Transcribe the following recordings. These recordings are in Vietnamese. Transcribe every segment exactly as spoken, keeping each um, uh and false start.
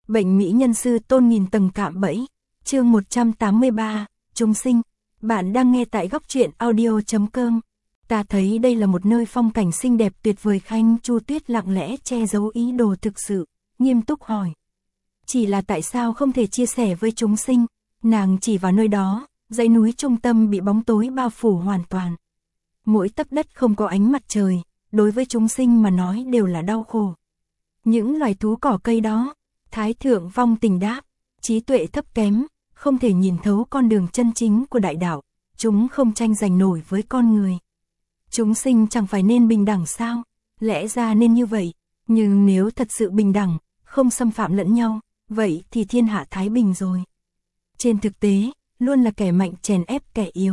Bệnh mỹ nhân sư tôn nghìn tầng cạm bẫy. Chương một trăm tám mươi ba, chúng sinh. Bạn đang nghe tại góc truyện audio chấm com. Ta thấy đây là một nơi phong cảnh xinh đẹp tuyệt vời. Khanh Chu Tuyết lặng lẽ che giấu ý đồ thực sự, nghiêm túc hỏi. Chỉ là tại sao không thể chia sẻ với chúng sinh? Nàng chỉ vào nơi đó, dãy núi trung tâm bị bóng tối bao phủ hoàn toàn. Mỗi tấc đất không có ánh mặt trời, đối với chúng sinh mà nói đều là đau khổ. Những loài thú cỏ cây đó, Thái Thượng Vong Tình đáp, trí tuệ thấp kém, không thể nhìn thấu con đường chân chính của đại đạo, chúng không tranh giành nổi với con người. Chúng sinh chẳng phải nên bình đẳng sao? Lẽ ra nên như vậy, nhưng nếu thật sự bình đẳng, không xâm phạm lẫn nhau, vậy thì thiên hạ thái bình rồi. Trên thực tế, luôn là kẻ mạnh chèn ép kẻ yếu.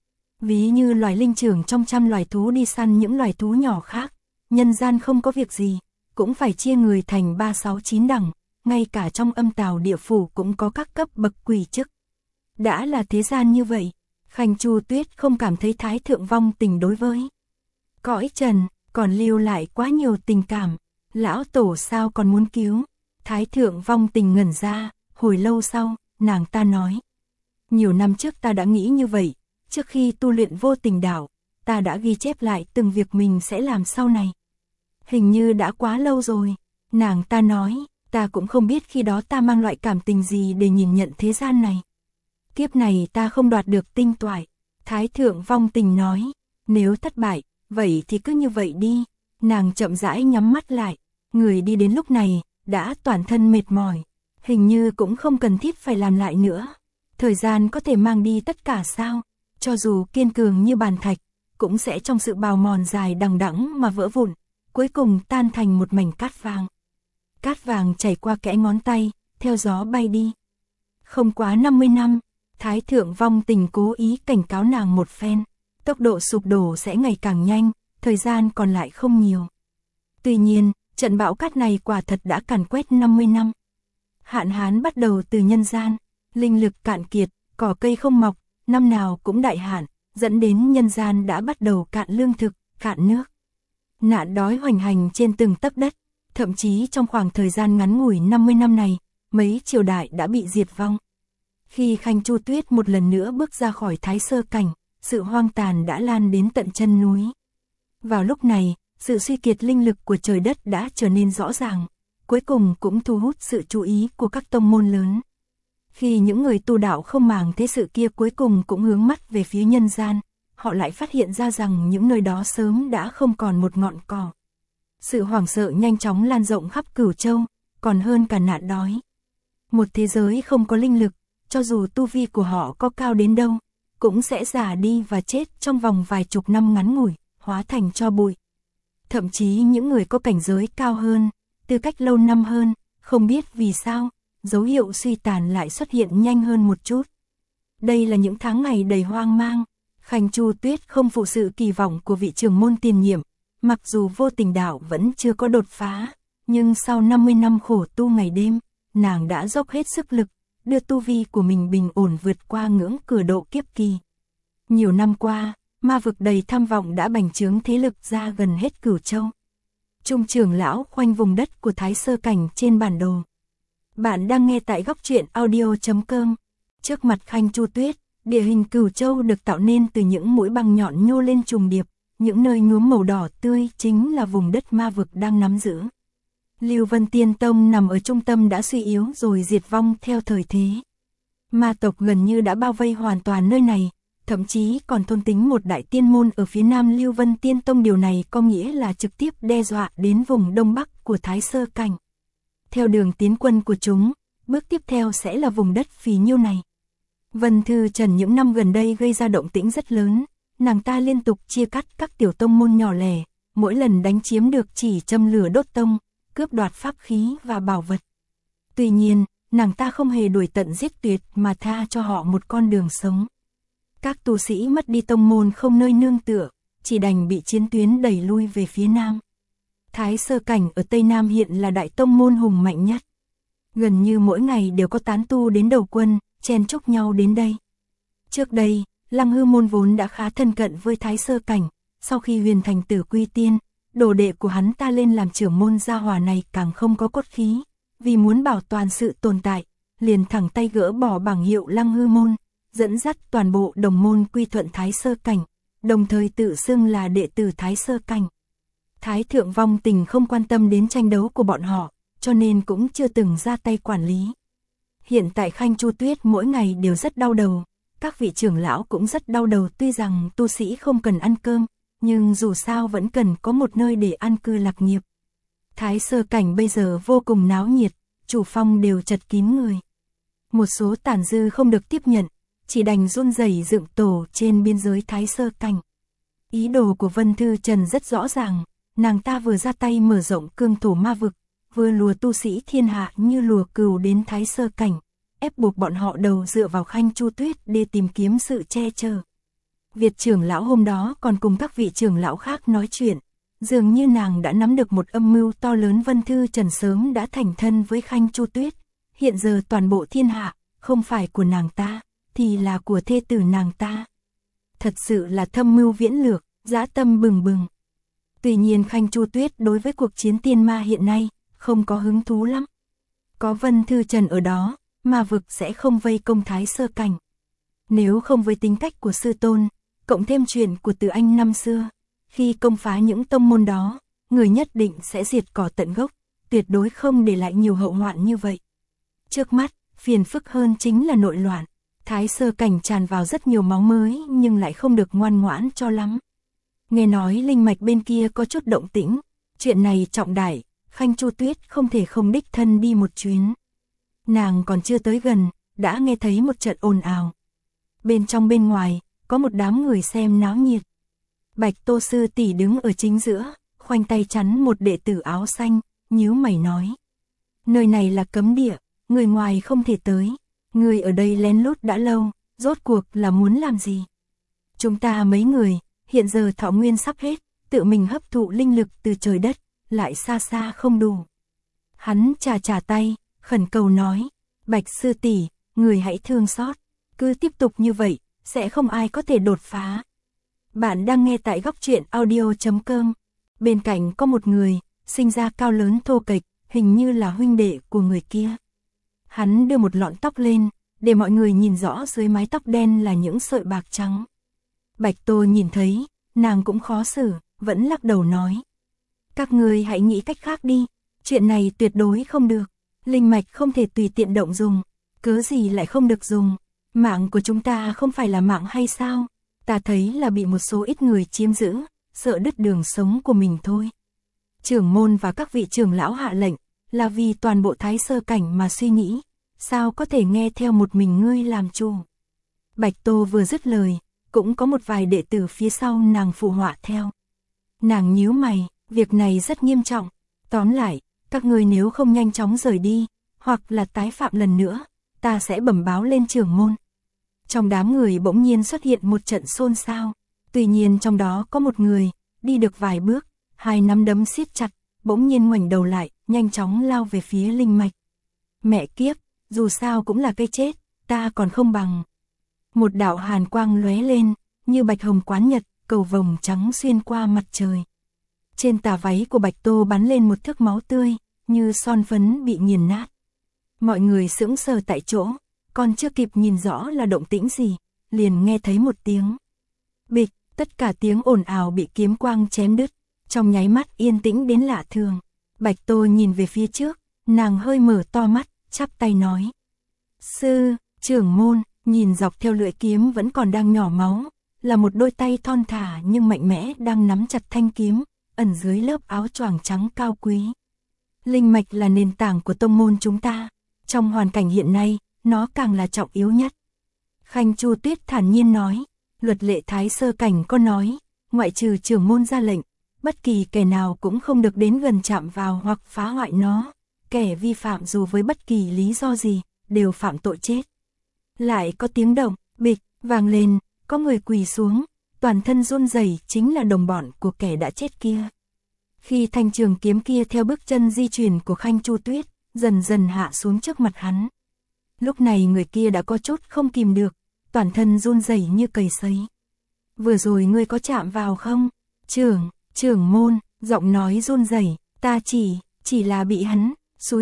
Ví như loài linh trưởng trong trăm loài thú đi săn những loài thú nhỏ khác, nhân gian không có việc gì, cũng phải chia người thành ba sáu chín đẳng, ngay cả trong âm tào địa phủ cũng có các cấp bậc quỷ chức. Đã là thế gian như vậy, Khanh Chu Tuyết không cảm thấy Thái Thượng Vong Tình đối với cõi trần còn lưu lại quá nhiều tình cảm. Lão tổ sao còn muốn cứu? Thái Thượng Vong Tình ngẩn ra, hồi lâu sau, nàng ta nói. Nhiều năm trước ta đã nghĩ như vậy, trước khi tu luyện vô tình đạo, ta đã ghi chép lại từng việc mình sẽ làm sau này. Hình như đã quá lâu rồi, nàng ta nói, ta cũng không biết khi đó ta mang loại cảm tình gì để nhìn nhận thế gian này. Kiếp này ta không đoạt được tinh toại, Thái Thượng Vong Tình nói, nếu thất bại, vậy thì cứ như vậy đi. Nàng chậm rãi nhắm mắt lại, người đi đến lúc này, đã toàn thân mệt mỏi, hình như cũng không cần thiết phải làm lại nữa. Thời gian có thể mang đi tất cả sao? Cho dù kiên cường như bàn thạch, cũng sẽ trong sự bào mòn dài đằng đẵng mà vỡ vụn, cuối cùng tan thành một mảnh cát vàng. Cát vàng chảy qua kẽ ngón tay, theo gió bay đi. Không quá năm mươi năm, Thái Thượng Vong Tình cố ý cảnh cáo nàng một phen, tốc độ sụp đổ sẽ ngày càng nhanh, thời gian còn lại không nhiều. Tuy nhiên, trận bão cát này quả thật đã càn quét năm mươi năm. Hạn hán bắt đầu từ nhân gian, linh lực cạn kiệt, cỏ cây không mọc, năm nào cũng đại hạn, dẫn đến nhân gian đã bắt đầu cạn lương thực, cạn nước. Nạn đói hoành hành trên từng tấc đất, thậm chí trong khoảng thời gian ngắn ngủi năm mươi năm này, mấy triều đại đã bị diệt vong. Khi Khanh Chu Tuyết một lần nữa bước ra khỏi Thái Sơ Cảnh, sự hoang tàn đã lan đến tận chân núi. Vào lúc này, sự suy kiệt linh lực của trời đất đã trở nên rõ ràng, cuối cùng cũng thu hút sự chú ý của các tông môn lớn. Khi những người tu đạo không màng thế sự kia cuối cùng cũng hướng mắt về phía nhân gian, họ lại phát hiện ra rằng những nơi đó sớm đã không còn một ngọn cỏ. Sự hoảng sợ nhanh chóng lan rộng khắp Cửu Châu, còn hơn cả nạn đói. Một thế giới không có linh lực, cho dù tu vi của họ có cao đến đâu, cũng sẽ già đi và chết trong vòng vài chục năm ngắn ngủi, hóa thành tro bụi. Thậm chí những người có cảnh giới cao hơn, tư cách lâu năm hơn, không biết vì sao, dấu hiệu suy tàn lại xuất hiện nhanh hơn một chút. Đây là những tháng ngày đầy hoang mang. Khanh Chu Tuyết không phụ sự kỳ vọng của vị trưởng môn tiền nhiệm, mặc dù vô tình đạo vẫn chưa có đột phá, nhưng sau năm mươi năm khổ tu ngày đêm, nàng đã dốc hết sức lực, đưa tu vi của mình bình ổn vượt qua ngưỡng cửa độ kiếp kỳ. Nhiều năm qua, ma vực đầy tham vọng đã bành trướng thế lực ra gần hết Cửu Châu. Trung trưởng lão khoanh vùng đất của Thái Sơ Cảnh trên bản đồ. Bạn đang nghe tại góc truyện audio chấm com. Trước mặt Khanh Chu Tuyết, địa hình Cửu Châu được tạo nên từ những mũi băng nhọn nhô lên trùng điệp, những nơi nhuốm màu đỏ tươi chính là vùng đất ma vực đang nắm giữ. Lưu Vân Tiên Tông nằm ở trung tâm đã suy yếu rồi diệt vong theo thời thế. Ma tộc gần như đã bao vây hoàn toàn nơi này, thậm chí còn thôn tính một đại tiên môn ở phía nam Lưu Vân Tiên Tông. Điều này có nghĩa là trực tiếp đe dọa đến vùng đông bắc của Thái Sơ Cảnh. Theo đường tiến quân của chúng, bước tiếp theo sẽ là vùng đất phì nhiêu này. Vân Thư Trần những năm gần đây gây ra động tĩnh rất lớn, nàng ta liên tục chia cắt các tiểu tông môn nhỏ lẻ, mỗi lần đánh chiếm được chỉ châm lửa đốt tông, cướp đoạt pháp khí và bảo vật. Tuy nhiên, nàng ta không hề đuổi tận giết tuyệt mà tha cho họ một con đường sống. Các tu sĩ mất đi tông môn không nơi nương tựa, chỉ đành bị chiến tuyến đẩy lui về phía nam. Thái Sơ Cảnh ở Tây Nam hiện là đại tông môn hùng mạnh nhất. Gần như mỗi ngày đều có tán tu đến đầu quân, chen chúc nhau đến đây. Trước đây, Lăng Hư môn vốn đã khá thân cận với Thái Sơ Cảnh, sau khi Huyền Thành Tử quy tiên, đồ đệ của hắn ta lên làm trưởng môn gia hỏa này càng không có cốt khí, vì muốn bảo toàn sự tồn tại, liền thẳng tay gỡ bỏ bảng hiệu Lăng Hư môn, dẫn dắt toàn bộ đồng môn quy thuận Thái Sơ cảnh, đồng thời tự xưng là đệ tử Thái Sơ cảnh. Thái thượng vong tình không quan tâm đến tranh đấu của bọn họ, cho nên cũng chưa từng ra tay quản lý. Hiện tại Khanh Chu Tuyết mỗi ngày đều rất đau đầu, các vị trưởng lão cũng rất đau đầu, tuy rằng tu sĩ không cần ăn cơm, nhưng dù sao vẫn cần có một nơi để an cư lạc nghiệp. Thái Sơ cảnh bây giờ vô cùng náo nhiệt, chủ phong đều chật kín người. Một số tàn dư không được tiếp nhận, chỉ đành run rẩy dựng tổ trên biên giới Thái Sơ cảnh. Ý đồ của Vân Thư Trần rất rõ ràng, nàng ta vừa ra tay mở rộng cương thổ ma vực, vừa lùa tu sĩ thiên hạ như lùa cừu đến Thái Sơ cảnh, ép buộc bọn họ đầu dựa vào Khanh Chu Tuyết để tìm kiếm sự che chở. Việt trưởng lão hôm đó còn cùng các vị trưởng lão khác nói chuyện, dường như nàng đã nắm được một âm mưu to lớn. Vân Thư Trần sớm đã thành thân với Khanh Chu Tuyết, hiện giờ toàn bộ thiên hạ, không phải của nàng ta, thì là của thê tử nàng ta. Thật sự là thâm mưu viễn lược, dã tâm bừng bừng. Tuy nhiên Khanh Chu Tuyết đối với cuộc chiến tiên ma hiện nay, không có hứng thú lắm. Có Vân Thư Trần ở đó, ma vực sẽ không vây công Thái Sơ cảnh. Nếu không với tính cách của sư tôn, cộng thêm chuyện của Từ Anh năm xưa, khi công phá những tông môn đó, người nhất định sẽ diệt cỏ tận gốc, tuyệt đối không để lại nhiều hậu hoạn như vậy. Trước mắt, phiền phức hơn chính là nội loạn. Thái Sơ cảnh tràn vào rất nhiều máu mới nhưng lại không được ngoan ngoãn cho lắm. Nghe nói linh mạch bên kia có chút động tĩnh, chuyện này trọng đại, Khanh Chu Tuyết không thể không đích thân đi một chuyến. Nàng còn chưa tới gần, đã nghe thấy một trận ồn ào. Bên trong bên ngoài, có một đám người xem náo nhiệt. Bạch Tô sư tỷ đứng ở chính giữa, khoanh tay chắn một đệ tử áo xanh, nhíu mày nói. Nơi này là cấm địa, người ngoài không thể tới. Người ở đây lén lút đã lâu, rốt cuộc là muốn làm gì? Chúng ta mấy người, hiện giờ thọ nguyên sắp hết, tự mình hấp thụ linh lực từ trời đất, lại xa xa không đủ. Hắn chà chà tay, khẩn cầu nói, Bạch sư tỷ, người hãy thương xót, cứ tiếp tục như vậy, sẽ không ai có thể đột phá. Bạn đang nghe tại góc truyện audio chấm com. Bên cạnh có một người, sinh ra cao lớn thô kệch, hình như là huynh đệ của người kia. Hắn đưa một lọn tóc lên, để mọi người nhìn rõ dưới mái tóc đen là những sợi bạc trắng. Bạch Tô nhìn thấy, nàng cũng khó xử, vẫn lắc đầu nói. Các người hãy nghĩ cách khác đi, chuyện này tuyệt đối không được. Linh mạch không thể tùy tiện động dùng, cớ gì lại không được dùng. Mạng của chúng ta không phải là mạng hay sao? Ta thấy là bị một số ít người chiếm giữ, sợ đứt đường sống của mình thôi. Trưởng môn và các vị trưởng lão hạ lệnh, là vì toàn bộ Thái Sơ cảnh mà suy nghĩ, sao có thể nghe theo một mình ngươi làm chủ. Bạch Tô vừa dứt lời, cũng có một vài đệ tử phía sau nàng phụ họa theo. Nàng nhíu mày, việc này rất nghiêm trọng, tóm lại, các ngươi nếu không nhanh chóng rời đi, hoặc là tái phạm lần nữa, ta sẽ bẩm báo lên trưởng môn. Trong đám người bỗng nhiên xuất hiện một trận xôn xao, tuy nhiên trong đó có một người, đi được vài bước, hai nắm đấm siết chặt, bỗng nhiên ngoảnh đầu lại, nhanh chóng lao về phía linh mạch. Mẹ kiếp, dù sao cũng là cây chết, ta còn không bằng. Một đạo hàn quang lóe lên, như bạch hồng quán nhật, cầu vồng trắng xuyên qua mặt trời. Trên tà váy của Bạch Tô bắn lên một thước máu tươi, như son phấn bị nghiền nát. Mọi người sững sờ tại chỗ, còn chưa kịp nhìn rõ là động tĩnh gì, liền nghe thấy một tiếng bịch, tất cả tiếng ồn ào bị kiếm quang chém đứt, trong nháy mắt yên tĩnh đến lạ thường. Bạch Tô nhìn về phía trước, nàng hơi mở to mắt, chắp tay nói. Sư, trưởng môn, nhìn dọc theo lưỡi kiếm vẫn còn đang nhỏ máu, là một đôi tay thon thả nhưng mạnh mẽ đang nắm chặt thanh kiếm, ẩn dưới lớp áo choàng trắng cao quý. Linh mạch là nền tảng của tông môn chúng ta, trong hoàn cảnh hiện nay, nó càng là trọng yếu nhất. Khanh Chu Tuyết thản nhiên nói, luật lệ Thái Sơ cảnh có nói, ngoại trừ trưởng môn ra lệnh, bất kỳ kẻ nào cũng không được đến gần chạm vào hoặc phá hoại nó, kẻ vi phạm dù với bất kỳ lý do gì, đều phạm tội chết. Lại có tiếng động, bịch, vang lên, có người quỳ xuống, toàn thân run rẩy chính là đồng bọn của kẻ đã chết kia. Khi thanh trường kiếm kia theo bước chân di chuyển của Khanh Chu Tuyết, dần dần hạ xuống trước mặt hắn. Lúc này người kia đã có chút không kìm được, toàn thân run rẩy như cầy sấy. Vừa rồi ngươi có chạm vào không? Trưởng, trưởng môn, giọng nói run rẩy, ta chỉ, chỉ là bị hắn xúi giục,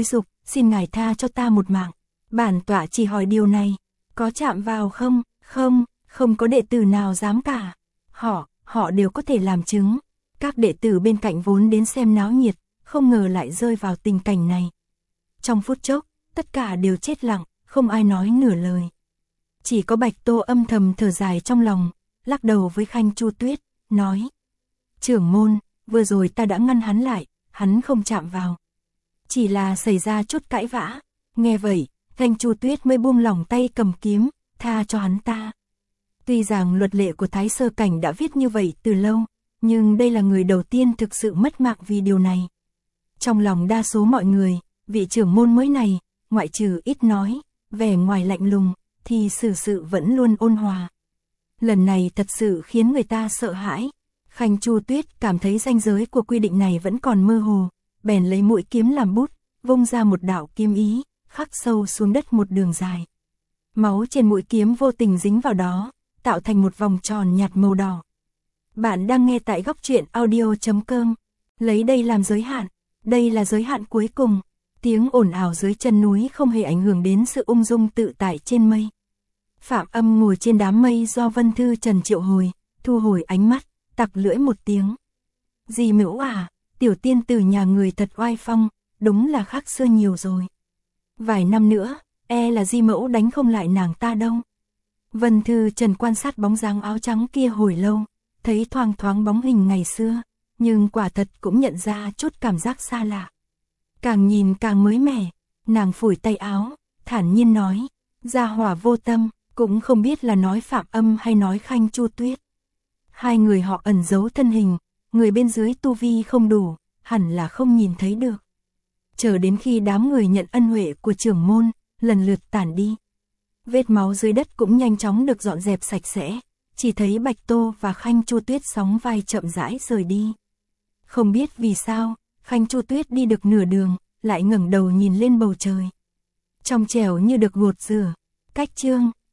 xin ngài tha cho ta một mạng. Bản tọa chỉ hỏi điều này, có chạm vào không? Không, không có đệ tử nào dám cả. Họ, họ đều có thể làm chứng. Các đệ tử bên cạnh vốn đến xem náo nhiệt, không ngờ lại rơi vào tình cảnh này. Trong phút chốc, tất cả đều chết lặng, không ai nói nửa lời. Chỉ có Bạch Tô âm thầm thở dài trong lòng, lắc đầu với Khanh Chu Tuyết, nói: trưởng môn, vừa rồi ta đã ngăn hắn lại, hắn không chạm vào. Chỉ là xảy ra chút cãi vã. Nghe vậy, Khanh Chu Tuyết mới buông lỏng tay cầm kiếm, tha cho hắn ta. Tuy rằng luật lệ của Thái Sơ Cảnh đã viết như vậy từ lâu, nhưng đây là người đầu tiên thực sự mất mạng vì điều này. Trong lòng đa số mọi người, vị trưởng môn mới này, ngoại trừ ít nói, vẻ ngoài lạnh lùng, thì xử sự vẫn luôn ôn hòa. Lần này thật sự khiến người ta sợ hãi. Khanh Chu Tuyết cảm thấy ranh giới của quy định này vẫn còn mơ hồ, bèn lấy mũi kiếm làm bút, vung ra một đạo kiếm ý, khắc sâu xuống đất một đường dài. Máu trên mũi kiếm vô tình dính vào đó, tạo thành một vòng tròn nhạt màu đỏ. Bạn đang nghe tại góc truyện audio chấm com. Lấy đây làm giới hạn, đây là giới hạn cuối cùng. Tiếng ồn ào dưới chân núi không hề ảnh hưởng đến sự ung dung tự tại trên mây. Phạm Âm ngồi trên đám mây do Vân Thư Trần triệu hồi, thu hồi ánh mắt, tặc lưỡi một tiếng. Dì Mữu à, tiểu tiên tử nhà người thật oai phong, đúng là khác xưa nhiều rồi. Vài năm nữa, e là Di Mẫu đánh không lại nàng ta đâu. Vân Thư Trần quan sát bóng dáng áo trắng kia hồi lâu, thấy thoang thoáng bóng hình ngày xưa, nhưng quả thật cũng nhận ra chút cảm giác xa lạ. Càng nhìn càng mới mẻ, nàng phủi tay áo, thản nhiên nói: gia hỏa vô tâm, cũng không biết là nói Phạm Âm hay nói Khanh Chu Tuyết. Hai người họ ẩn giấu thân hình, người bên dưới tu vi không đủ, hẳn là không nhìn thấy được. Chờ đến khi đám người nhận ân huệ của trưởng môn, lần lượt tản đi. Vết máu dưới đất cũng nhanh chóng được dọn dẹp sạch sẽ, chỉ thấy Bạch Tô và Khanh Chu Tuyết sóng vai chậm rãi rời đi. Không biết vì sao, Khanh Chu Tuyết đi được nửa đường, lại ngẩng đầu nhìn lên bầu trời. Trong trẻo như được gột rửa. Cách chương